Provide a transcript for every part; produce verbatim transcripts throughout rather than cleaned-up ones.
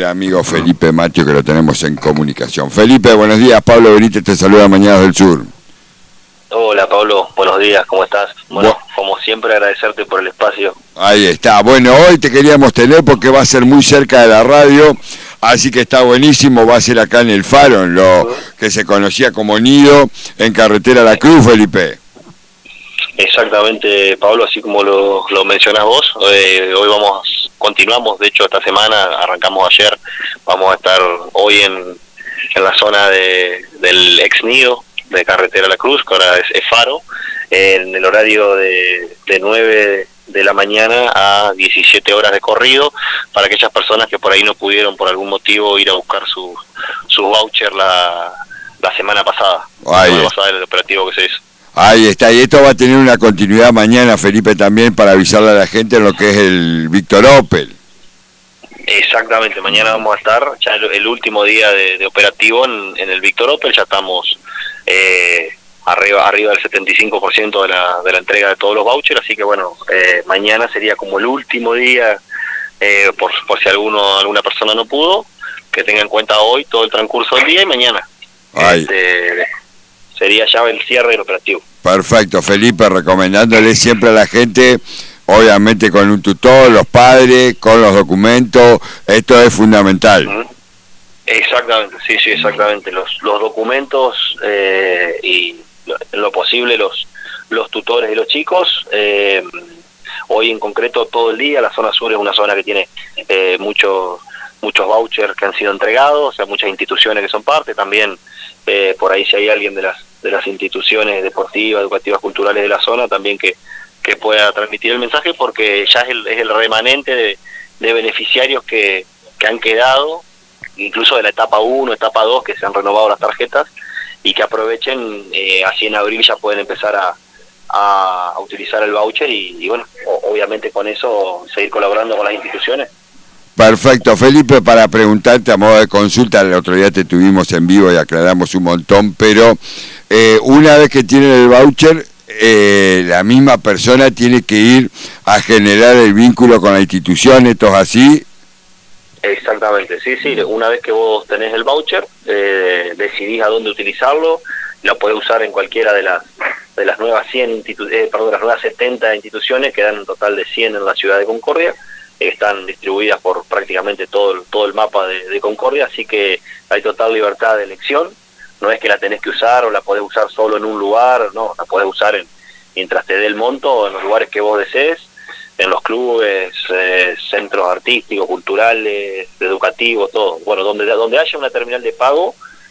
amigo Felipe Matio, que lo tenemos en comunicación. Felipe, buenos días. Pablo Benítez te saluda Mañanas del Sur. Hola Pablo, buenos días, ¿cómo estás? Bueno, Bu como siempre agradecerte por el espacio. Ahí está. Bueno, hoy te queríamos tener porque va a ser muy cerca de la radio, así que está buenísimo. Va a ser acá en El Faro, en lo que se conocía como Nido, en Carretera La Cruz, Felipe. Exactamente, Pablo, así como lo, lo mencionás vos, eh, hoy vamos, continuamos, de hecho esta semana, arrancamos ayer, vamos a estar hoy en, en la zona de, del ex Nido, de Carretera La Cruz, que ahora es, es Faro, en el horario de, de nueve de la mañana a diecisiete horas de corrido, para aquellas personas que por ahí no pudieron por algún motivo ir a buscar su, su voucher la, la semana pasada, la semana pasada del operativo que se hizo. Ahí está, y esto va a tener una continuidad mañana, Felipe, también para avisarle a la gente en lo que es el Víctor Opel. Exactamente, mañana vamos a estar, ya el, el último día de, de operativo en, en el Víctor Opel, ya estamos eh, arriba arriba del setenta y cinco por ciento de la, de la entrega de todos los vouchers, así que bueno, eh, mañana sería como el último día, eh, por, por si alguno alguna persona no pudo, que tenga en cuenta hoy todo el transcurso del día y mañana. Este, sería ya el cierre del operativo. Perfecto, Felipe, recomendándole siempre a la gente, obviamente con un tutor, los padres, con los documentos, esto es fundamental. Uh-huh. Exactamente, sí, sí, exactamente. Los los documentos eh, y lo, en lo posible los los tutores y los chicos. Eh, hoy en concreto todo el día, la zona sur es una zona que tiene eh, muchos muchos vouchers que han sido entregados, o sea, muchas instituciones que son parte, también eh, por ahí si hay alguien de las de las instituciones deportivas, educativas, culturales de la zona, también que, que pueda transmitir el mensaje, porque ya es el, es el remanente de, de beneficiarios que, que han quedado, incluso de la etapa uno, etapa dos, que se han renovado las tarjetas, y que aprovechen, eh, así en abril ya pueden empezar a, a, a utilizar el voucher y, y bueno, o, obviamente con eso seguir colaborando con las instituciones. Perfecto, Felipe, para preguntarte a modo de consulta, el otro día te tuvimos en vivo y aclaramos un montón, pero eh, una vez que tienen el voucher, eh, la misma persona tiene que ir a generar el vínculo con la institución, ¿esto es así? Exactamente, sí, sí, una vez que vos tenés el voucher, eh, decidís a dónde utilizarlo, lo podés usar en cualquiera de las de las nuevas cien institu eh, perdón, las nuevas setenta instituciones, que dan un total de cien en la ciudad de Concordia. Están distribuidas por prácticamente todo el, todo el mapa de, de Concordia, así que hay total libertad de elección. No es que la tenés que usar o la podés usar solo en un lugar, no, la podés usar en, mientras te dé el monto, en los lugares que vos desees, en los clubes, eh, centros artísticos, culturales, educativos, todo. Bueno, donde donde haya una terminal de pago,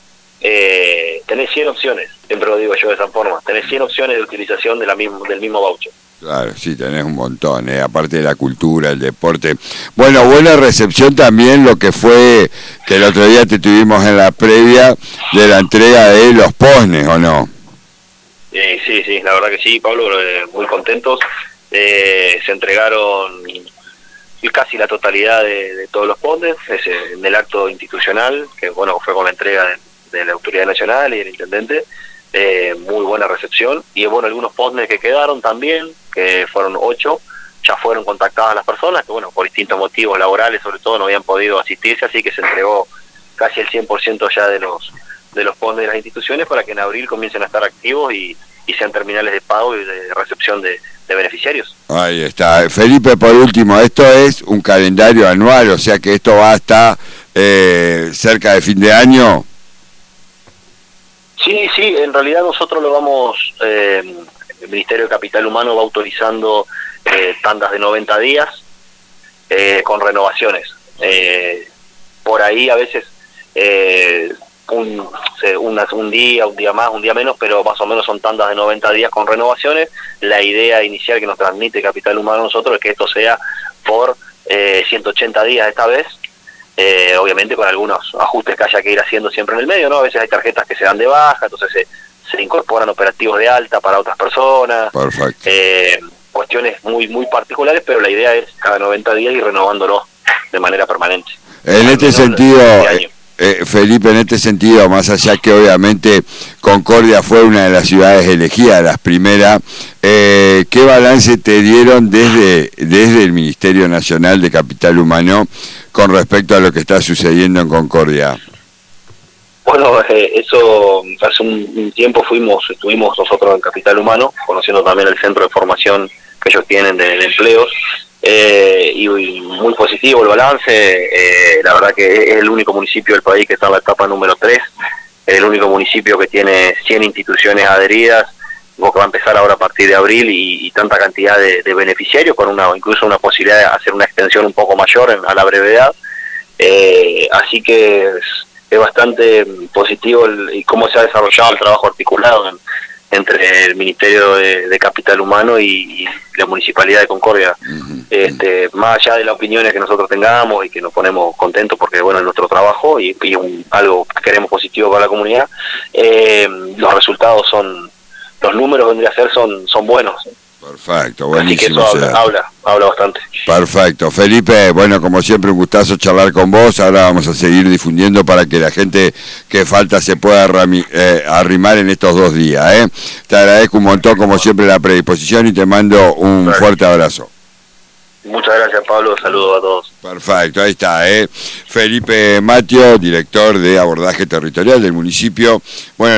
eh, tenés cien opciones, siempre lo digo yo de esa forma, tenés cien opciones de utilización de la mismo, del mismo voucher. Claro, sí, tenés un montón, ¿eh? Aparte de la cultura, el deporte. Bueno, buena recepción también lo que fue, que el otro día te tuvimos en la previa de la entrega de los posnes, ¿o no? Eh, sí, sí, la verdad que sí, Pablo, eh, muy contentos. Eh, se entregaron casi la totalidad de, de todos los posnes en el acto institucional, que bueno, fue con la entrega de, de la Autoridad Nacional y del Intendente. Eh, muy buena recepción, y bueno, algunos posnes que quedaron también, que fueron ocho, ya fueron contactadas las personas, que bueno, por distintos motivos laborales sobre todo no habían podido asistirse, así que se entregó casi el cien por ciento ya de los de los posnes de las instituciones para que en abril comiencen a estar activos y, y sean terminales de pago y de recepción de, de beneficiarios. Ahí está. Felipe, por último, esto es un calendario anual, o sea que esto va hasta eh, cerca de fin de año. Sí, sí, en realidad nosotros lo vamos, eh, el Ministerio de Capital Humano va autorizando eh, tandas de noventa días eh, con renovaciones. Eh, por ahí a veces eh, un, una, un día, un día más, un día menos, pero más o menos son tandas de noventa días con renovaciones. La idea inicial que nos transmite Capital Humano a nosotros es que esto sea por eh, ciento ochenta días esta vez. Eh, obviamente con algunos ajustes que haya que ir haciendo siempre en el medio, ¿no? A veces hay tarjetas que se dan de baja, entonces se, se incorporan operativos de alta para otras personas. Perfecto. Eh, cuestiones muy muy particulares, pero la idea es cada noventa días ir renovándolo de manera permanente. En este sentido, eh, eh, Felipe, en este sentido, más allá que obviamente Concordia fue una de las ciudades elegidas, las primeras, eh, ¿qué balance te dieron desde, desde el Ministerio Nacional de Capital Humano con respecto a lo que está sucediendo en Concordia? Bueno, eh, eso hace un, un tiempo fuimos, estuvimos nosotros en Capital Humano, conociendo también el centro de formación que ellos tienen de, de empleos, eh, y, y muy positivo el balance. Eh, la verdad que es el único municipio del país que está en la etapa número tres, es el único municipio que tiene cien instituciones adheridas, que va a empezar ahora a partir de abril, y, y tanta cantidad de, de beneficiarios, con una incluso una posibilidad de hacer una extensión un poco mayor en, a la brevedad. Eh, así que es, es bastante positivo el, y cómo se ha desarrollado el trabajo articulado en, entre el Ministerio de, de Capital Humano y, y la Municipalidad de Concordia. Uh-huh. Este, más allá de las opiniones que nosotros tengamos y que nos ponemos contentos porque bueno es nuestro trabajo y, y un, algo que queremos positivo para la comunidad, eh, los resultados son, los números vendría a ser son, son buenos. Perfecto, buenísimo. Así que eso habla, habla, habla bastante. Perfecto. Felipe, bueno, como siempre un gustazo charlar con vos. Ahora vamos a seguir difundiendo para que la gente que falta se pueda rami, eh, arrimar en estos dos días. ¿eh? Te agradezco un montón, como siempre, la predisposición y te mando un Perfecto. fuerte abrazo. Muchas gracias, Pablo. Saludos a todos. Perfecto, ahí está. ¿eh? Felipe Matio, director de abordaje territorial del municipio. Bueno,